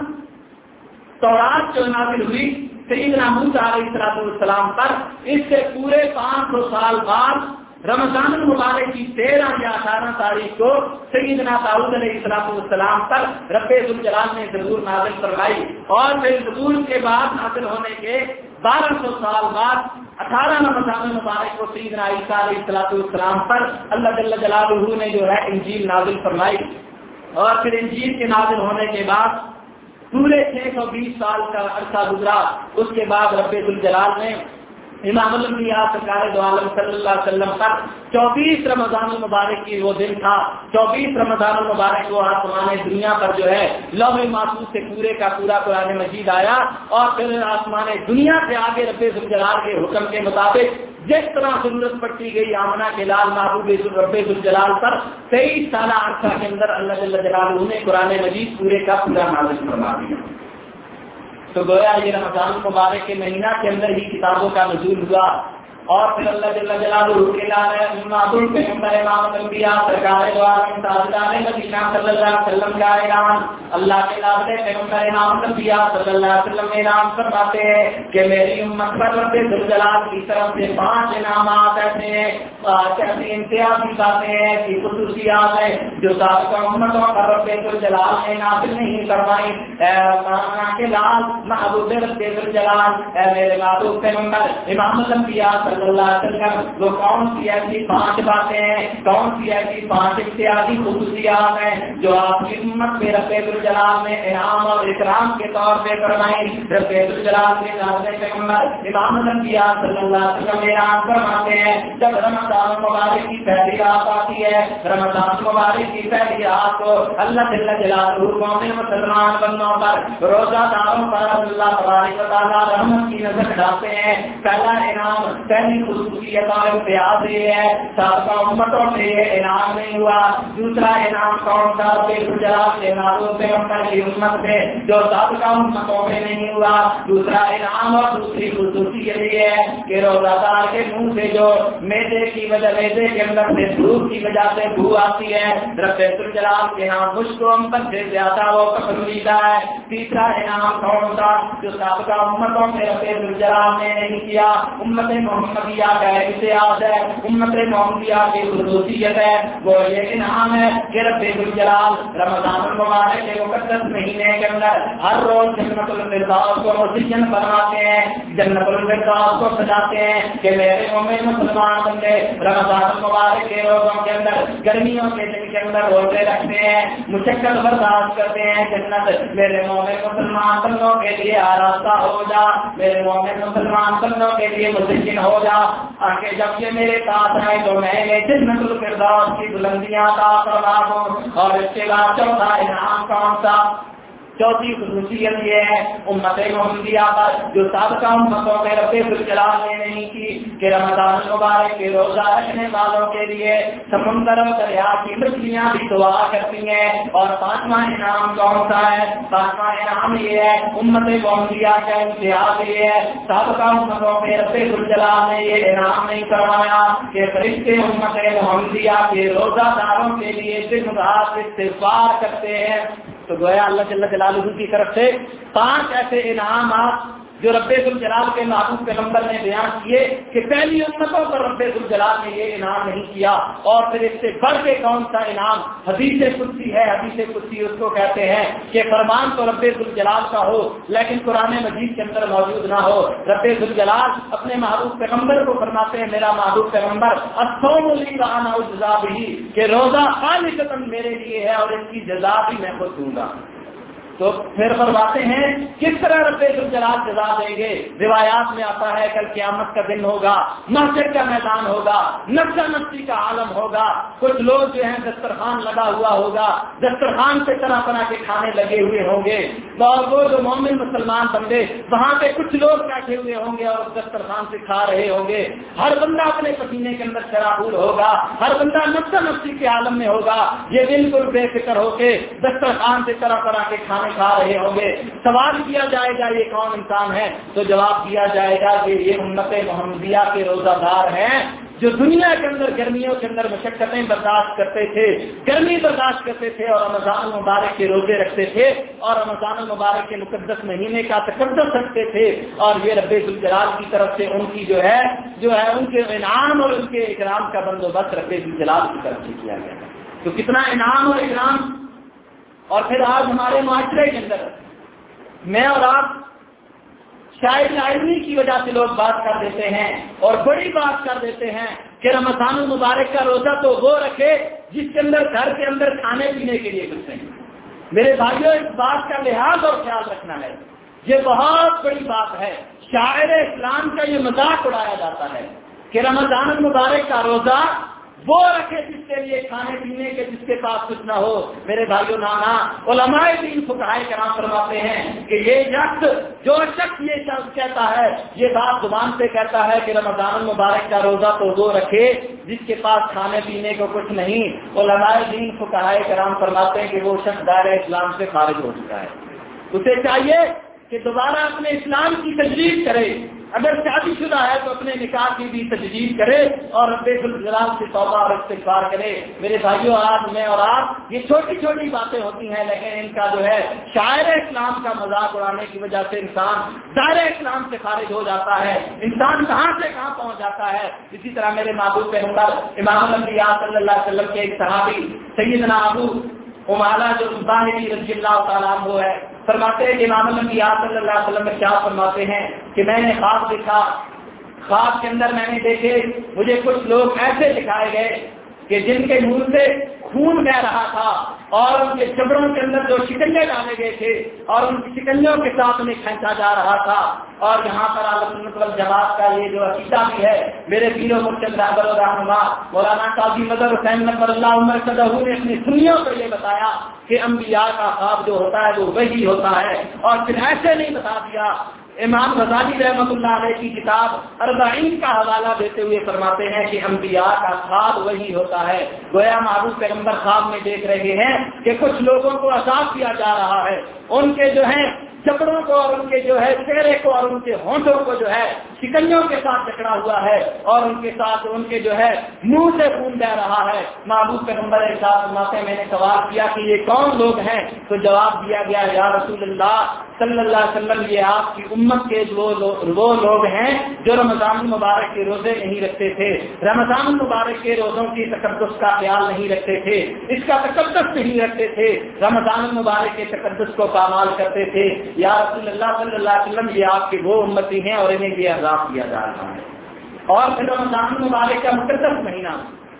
تورات جو نازل ہوئی سیدنا موسیٰ علیہ السلام پر، اس سے پورے پانچ سو سال بعد رمضان المبارک کی تیرہ یا اٹھارہ تاریخ کو سیدنا داؤد علیہ السلام پر رب الجلال نے زبور نازل فرمائی۔ اور پھر زبور کے بعد حاصل ہونے کے بارہ سو سال بعد اٹھارہ رمضان المبارک کو سیدنا عیسیٰ علیہ السلام پر اللہ جل جلالہ نے جو ہے انجیل نازل فرمائی۔ اور پھر انجیل کے نازل ہونے کے بعد پورے چھ سو بیس سال کا عرصہ گزرا۔ اس کے بعد رب الجلال نے امام الانبیاء سرکار دو عالم صلی اللہ علیہ وسلم پر چوبیس رمضان المبارک کی وہ دن تھا، چوبیس رمضان المبارک وہ آسمان دنیا پر جو ہے لوح محفوظ سے پورے کا پورا قرآن مجید آیا، اور پھر آسمان دنیا سے آگے رب ذوالجلال کے حکم کے مطابق جس طرح ضرورت پڑتی گئی آمنہ کے لال محبوب رب ذوالجلال پر تیئیس سالہ عرصہ کے اندر اللہ جل جلالہ نے قرآن مجید پورے کا پورا نازل فرما دیا۔ تو گویا یہ رمضان المبارک کے مہینہ کے اندر ہی کتابوں کا نزول ہوا، اور پھر اللہ جل جلالہ کے لال معبود پیغمبر امام الانبیاء سرکار دو عالم تاجدار مدینہ صلی اللہ علیہ وسلم کا اعلان، اللہ کے لال پیغمبر امام الانبیاء صلی اللہ علیہ وسلم اعلان فرماتے ہیں کہ میری امت پر رب ذوالجلال کی طرف سے پانچ انعامات ایسے ہیں، ایسی امتیازی باتیں ہیں، ایسی خصوصیات ہیں جو سابقہ امتوں پر رب ذوالجلال نے نازل نہیں فرمائی۔ اللہ کے لال محبوب رب ذوالجلال اے میرے معبود پیغمبر امام الانبیاء صلی اللہ علیہ وسلم، وہ کون سی ایسی پانچ باتیں ہیں، کون سی ایسی پانچ امتیازی خصوصیات ہیں جو آپ کی امت میں رب ذوالجلال نے انعام اور اکرام کے طور پہ فرمائی۔ رب ذوالجلال کے نازل پیغمبر امام الانبیاء صلی اللہ علیہ وسلم اعلان فرماتے ہیں جب رمضان مبارک کی پہلی رات آتی ہے، رمضان مبارک کی پہلی رات کو اللہ جل جلالہ قوم مسلمان بندوں پر، روزہ داروں پر اللہ تبارک و تعالیٰ رحمت کی نظر ڈالتے ہیں۔ پہلا انعام، پہلی خصوصیت اور امتیاز یہ ہے، سابقہ امتوں سے یہ انعام نہیں ہوا۔ دوسرا انعام کون سا؟ رب ذوالجلال کے معبود پیغمبر کی امت سے جو سابقہ امتوں میں نہیں ہوا۔ دوسرا انعام اور دوسری خصوصیت یہ ہے کہ روزہ دار کے منہ سے جو میدے کی وجہ میدے کے اندر سے دھوپ کی وجہ سے بو آتی ہے، رب ذوالجلال کے ہاں مشک و عنبر سے زیادہ وہ پسندیدہ ہے۔ تیسرا انعام کون سا؟ جو سابقہ امتوں سے رب ذوالجلال نے نہیں کیا، امت محمدیہ کا امتیاز ہے، امت محمدیہ کی خصوصیت ہے، وہ یہ انعام ہے کہ رب ذوالجلال رمضان المبارک کے مقدس مہینے کے اندر ہر روز جنت الفردوس کو مزین فرماتے ہیں، جنت الفردوس کو سجاتے ہیں کہ میرے مومن مسلمان بندے رمضان المبارک کے روزوں کے اندر گرمیوں کے دن کے اندر روزے رکھتے ہیں، مشقت برداشت کرتے ہیں، جنت میرے مومن مسلمان بندوں کے لیے آراستہ ہو جا، میرے مومن مسلمان بندوں کے لیے مزین ہو جا، آگے جب یہ میرے ساتھ آئے تو میں نے جنت الفردوس کی بلندیاں عطا فرما دوں۔ اور اس کے بعد چوتھا انعام کون سا؟ چوتھی خصوصیت یہ ہے امت محمدیہ پر جو سابقہ امتوں میں رب ذوالجلال نے نہیں کی کہ رمضان المبارک کے روزہ رکھنے والوں کے لیے سمندر و دریا کی مچھلیاں بھی دعا کرتی ہیں۔ اور پانچواں انعام کون سا ہے؟ پانچواں انعام یہ ہے امت محمدیہ کا امتیاز یہ ہے، سابقہ امتوں میں رب ذوالجلال نے یہ انعام نہیں کروایا کہ فرشتے امت محمدیہ کے روزہ داروں کے لیے دن رات استغفار کرتے ہیں۔ تو گویا اللہ جل جلالہ کی طرف سے پانچ ایسے انعامات جو رب ذوالجلال کے محبوب پیغمبر نے بیان کیے کہ پہلی امتوں پر رب ذوالجلال نے یہ انعام نہیں کیا۔ اور پھر اس سے بڑھ کے کون سا انعام؟ حدیث قدسی ہے، حدیث قدسی اس کو کہتے ہیں کہ فرمان تو رب ذوالجلال کا ہو لیکن قرآن مجید کے اندر موجود نہ ہو۔ رب ذوالجلال اپنے محبوب پیغمبر کو فرماتے ہیں میرا محبوب پیغمبر الصوم لی وانا اجزا بہ، کہ روزہ خالصتاً میرے لیے ہے اور اس کی جزا بھی میں خود دوں گا۔ تو پھر فرماتے ہیں کس طرح رب ذوالجلال جزا دیں گے؟ روایات میں آتا ہے کل قیامت کا دن ہوگا، محشر کا میدان ہوگا، نفسا نفسی کا عالم ہوگا، کچھ لوگ جو ہیں دسترخوان لگا ہوا ہوگا، دسترخوان سے طرح طرح کے کھانے لگے ہوئے ہوں گے، اور وہ جو مومن مسلمان بندے وہاں پہ کچھ لوگ بیٹھے ہوئے ہوں گے اور دسترخوان سے کھا رہے ہوں گے۔ ہر بندہ اپنے پسینے کے اندر شرابور ہوگا، ہر بندہ نفسا نفسی کے عالم میں ہوگا، یہ بالکل بے فکر ہو کے دسترخوان سے طرح طرح کے کھانے کھا رہے ہوں گے۔ سوال کیا جائے گا یہ کون انسان ہے؟ تو جواب دیا جائے گا کہ یہ امت محمدیہ کے روزہ دار ہیں جو دنیا کے اندر گرمیوں کے اندر مشقتیں برداشت کرتے تھے، گرمی برداشت کرتے تھے اور رمضان المبارک کے روزے رکھتے تھے اور رمضان المبارک کے مقدس مہینے کا تقدس رکھتے تھے۔ اور یہ رب ذوالجلال کی طرف سے ان کی جو ہے جو ہے ان کے انعام اور ان کے اکرام کا بندوبست رب ذوالجلال کی طرف سے کیا گیا۔ تو کتنا انعام اور اکرام! اور پھر آج ہمارے معاشرے کے اندر میں اور آپ شاید علمی کی وجہ سے لوگ بات کر دیتے ہیں اور بڑی بات کر دیتے ہیں کہ رمضان المبارک کا روزہ تو وہ رکھے جس کے اندر گھر کے اندر کھانے پینے کے لیے کچھ نہیں۔ میرے بھائیوں اس بات کا لحاظ اور خیال رکھنا ہے یہ بہت بڑی بات ہے. شاعر اسلام کا یہ مذاق اڑایا جاتا ہے کہ رمضان المبارک کا روزہ وہ رکھے جس کے لیے کھانے پینے کے جس کے پاس کچھ نہ ہو. میرے بھائیو نانا علماء دین فقہائے کرام فرماتے ہیں کہ یہ شخص جو شخص یہ شخص کہتا ہے یہ بات زبان سے کہتا ہے کہ رمضان المبارک کا روزہ تو وہ رکھے جس کے پاس کھانے پینے کو کچھ نہیں. علماء دین فقہائے کرام فرماتے ہیں کہ وہ شخص دائرہ اسلام سے خارج ہو چکا ہے. اسے چاہیے کہ دوبارہ اپنے اسلام کی تجدید کرے. اگر شادی شدہ ہے تو اپنے نکاح کی بھی تجدید کرے اور رب الجلال سے توبہ اور استغفار کرے. میرے بھائیوں آج میں اور آپ یہ چھوٹی چھوٹی باتیں ہوتی ہیں لیکن ان کا جو ہے شاعر اسلام کا مذاق اڑانے کی وجہ سے انسان دائرہ اسلام سے خارج ہو جاتا ہے. انسان کہاں سے کہاں پہنچ جاتا ہے. اسی طرح میرے محبوب پیغمبر امام الانبیاء صلی اللہ علیہ وسلم کے ایک صحابی سیدنا ابو امالہ جو باہری رضی اللہ تعالیٰ عنہ ہے فرماتے ہیں کہ امام الانبیاء صلی اللہ علیہ وسلم کیا فرماتے ہیں کہ میں نے خواب دیکھا. خواب کے اندر میں نے دیکھے مجھے کچھ لوگ ایسے دکھائے گئے کہ جن کے منہ سے خون بہ رہا تھا اور ان کے چمڑوں کے اندر جو شکنجے ڈالے گئے تھے اور ان کی شکنجوں کے ساتھ انہیں کھینچا جا رہا تھا. اور یہاں پر اہل سنت والجماعت کا یہ جو عقیدہ بھی ہے میرے پیر و مرشد رہبر الرحمہ مولانا قاضی مظہر حسین نقبر اللہ عمر صدہ نے اپنی سنیوں کو یہ بتایا کہ انبیاء کا خواب جو ہوتا ہے وہ وہی ہوتا ہے. اور پھر ایسے نہیں بتا دیا. امام غزالی رحمۃ اللہ علیہ کی کتاب اربعین کا حوالہ دیتے ہوئے فرماتے ہیں کہ انبیاء کا خواب وہی ہوتا ہے. گویا معروف پیغمبر خواب میں دیکھ رہے ہیں کہ کچھ لوگوں کو عذاب کیا جا رہا ہے. ان کے جو ہے چپڑوں کو اور ان کے جو ہے چہرے کو اور ان کے ہونٹوں کو جو ہے شکنجوں کے ساتھ جکڑا ہوا ہے اور ان کے ساتھ ان کے جو ہے منہ سے خون بہ رہا ہے. محبوب پیغمبر کے ساتھ فرماتے میں نے سوال کیا کہ یہ کون لوگ ہیں تو جواب دیا گیا یا رسول اللہ صلی اللہ علیہ وسلم یہ آپ کی امت کے وہ وہ لوگ ہیں جو رمضان المبارک کے روزے نہیں رکھتے تھے, رمضان المبارک کے روزوں کی تقدس کا خیال نہیں رکھتے تھے, اس کا تقدس نہیں رکھتے تھے, رمضان المبارک کے تقدس کو پامال کرتے تھے. یا رسول اللہ صلی اللہ علیہ وسلم یہ آپ کے وہ امتی ہیں اور انہیں یہ عذاب دیا جا رہا ہے. اور پھر رمضان المبارک کا مقدس مہینہ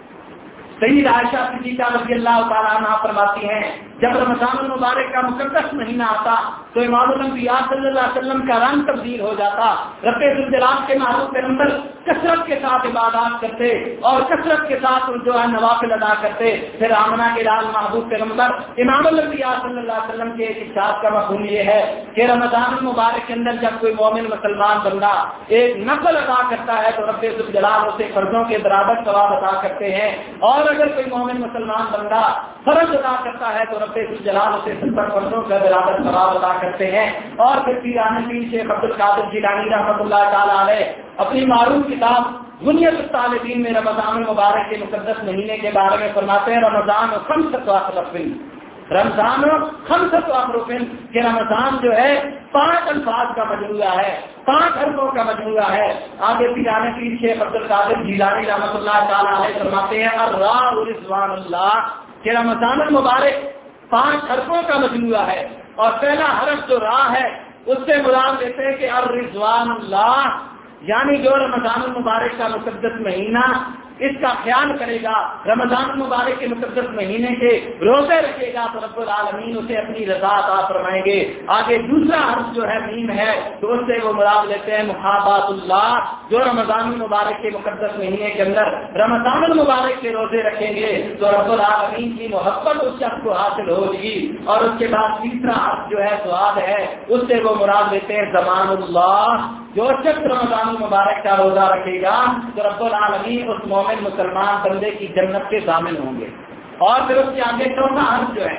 سید عائشہ صدیقہ رضی اللہ تعالیٰ عنہ فرماتی ہیں جب رمضان المبارک کا مقدس مہینہ آتا تو امام الانبیاء صلی اللہ علیہ وسلم کا رنگ تبدیل ہو جاتا. رب ذوالجلال کے معروف پیغمبر کثرت کے ساتھ عبادات کرتے اور کثرت کے ساتھ جو ہے نوافل ادا کرتے. پھر آمنہ کے لال محبوب پیغمبر امام الانبیاء صلی اللہ علیہ وسلم کے ایک ارشاد کا مفہوم یہ ہے کہ رمضان المبارک کے اندر جب کوئی مومن مسلمان بندہ ایک نفل ادا کرتا ہے تو رب ذوالجلال اسے فرضوں کے برابر ثواب ادا کرتے ہیں, اور اگر کوئی مومن مسلمان بندہ فرض ادا کرتا ہے تو رب ذوالجلال اسے ستر فرضوں کا برابر ثواب ادا کرتے ہیں. اور پھر پیران پیر شیخ عبد القادر جیلانی رحمۃ اللہ تعالی علیہ اپنی معروف کتاب بنیت الطالبین میں رمضان المبارک کے مقدس مہینے کے بارے میں فرماتے ہیں رمضان و خمسۃ احرف, رمضان و خمسۃ احرف کہ رمضان جو ہے پانچ الفاظ کا مجموعہ ہے, پانچ حرفوں کا مجموعہ ہے. آگے پیران پیر شیخ عبد القادر جیلانی رحمۃ اللہ تعالی علیہ فرماتے ہیں الراء رضوان اللہ کہ رمضان المبارک پانچ حرفوں کا مجموعہ ہے اور پہلا حرف جو راء ہے اس سے مراد لیتے ہیں کہ الرضوان اللہ, یعنی جو رمضان المبارک کا مقدس مہینہ اس کا خیال کرے گا, رمضان المبارک کے مقدس مہینے کے روزے رکھے گا تو رب العالمین اسے اپنی رضا عطا فرمائیں گے. آگے دوسرا حرف جو ہے میم ہے تو اس سے وہ مراد لیتے ہیں محابات اللہ, جو رمضان المبارک کے مقدس مہینے کے اندر رمضان المبارک کے روزے رکھیں گے تو رب العالمین کی محبت اس شخص کو حاصل ہوگی. اور اس کے بعد تیسرا حرف جو ہے سواد ہے اس سے وہ مراد لیتے ہیں زمان اللہ, جو شخص رمضان المبارک کا روزہ رکھے گا تو رب العالمین اس مومن مسلمان بندے کی جنت کے ضامن ہوں گے. اور پھر اس کے آگے چوتھا حرف جو ہے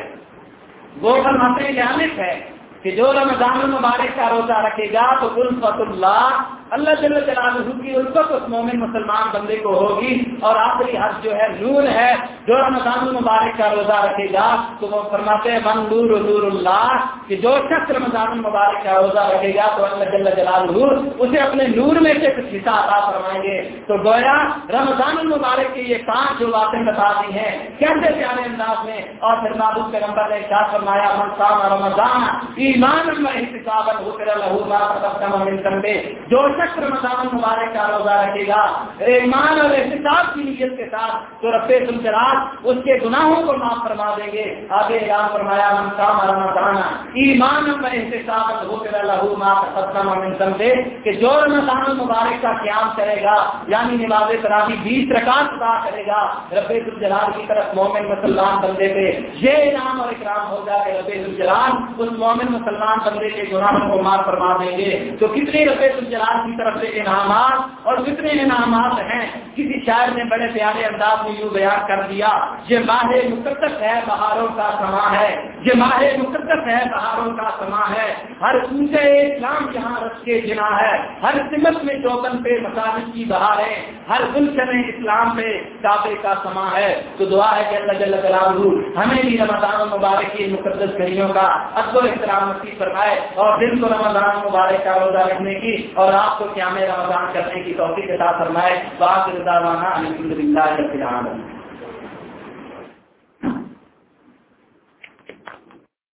وہ فرماتے ہیں الف ہے کہ جو رمضان المبارک کا روزہ رکھے گا تو الفت اللہ, اللہ جل جلالہ کی الفت اس مومن مسلمان بندے کو ہوگی. اور آخری حرف جو ہے نور ہے, جو رمضان المبارک کا روزہ رکھے گا تو وہ فرماتے ہیں من نور نور اللہ کہ جو شخص رمضان المبارک کا روزہ رکھے گا تو اللہ جل جلالہ اسے اپنے نور میں سے کچھ حصہ عطا فرمائیں گے. تو گویا رمضان المبارک کی یہ پانچ جو باتیں بتا دی ہیں کیسے پیارے انداز میں, اور پھر محبوب پیغمبر نے ارشاد فرمایا من صام رمضان ایمانا واحتسابا غفر له ما تقدم من ذنبه, جو شخص رمضان مبارک کا روزہ رکھے گا ایمان اور احتساب کی نیت کے ساتھ تو رب الجلال اس کے گناہوں کو معاف فرما دیں گے. آگے اعلان فرمایا من صام رمضان ایمانا و احتسابا غفر له ما تقدم من ذنبه کہ جو رمضان مبارک کا قیام کرے گا یعنی نماز تراویح بیس رکعت ادا کرے گا رب الجلال کی طرف مومن مسلمان بندے پہ یہ انعام اور اکرام ہوگا کہ رب الجلال اس مومن مسلمان بندے کے گناہوں کو معاف فرما دیں گے. تو کتنے رب الجلال کی طرف سے انعامات اور کتنے انعامات ہیں. کسی شاعر نے بڑے پیارے انداز میں یوں بیان کر دیا یہ ماہ مقدس ہے بہاروں کا سما ہے یہ ماہ مقدس ہے بہاروں کا سما ہے ہر اونچے اسلام جہاں رس کے جنا ہے ہر سمت میں چوکن پہ مساجد کی بہار ہے ہر گلشن اسلام پہ کعبے کا سما ہے. تو دعا ہے کہ اللہ جل جلالہ ہمیں بھی رمضان مبارک کی مقدس گھڑیوں کا ادب و احترام نصیب فرمائے اور دل کو رمضان مبارک کا روزہ رکھنے کی اور آپ کو قیام رمضان کرنے کی توفیق عطا فرمائے. باقی دعوانا الحمدللہ رب العالمین.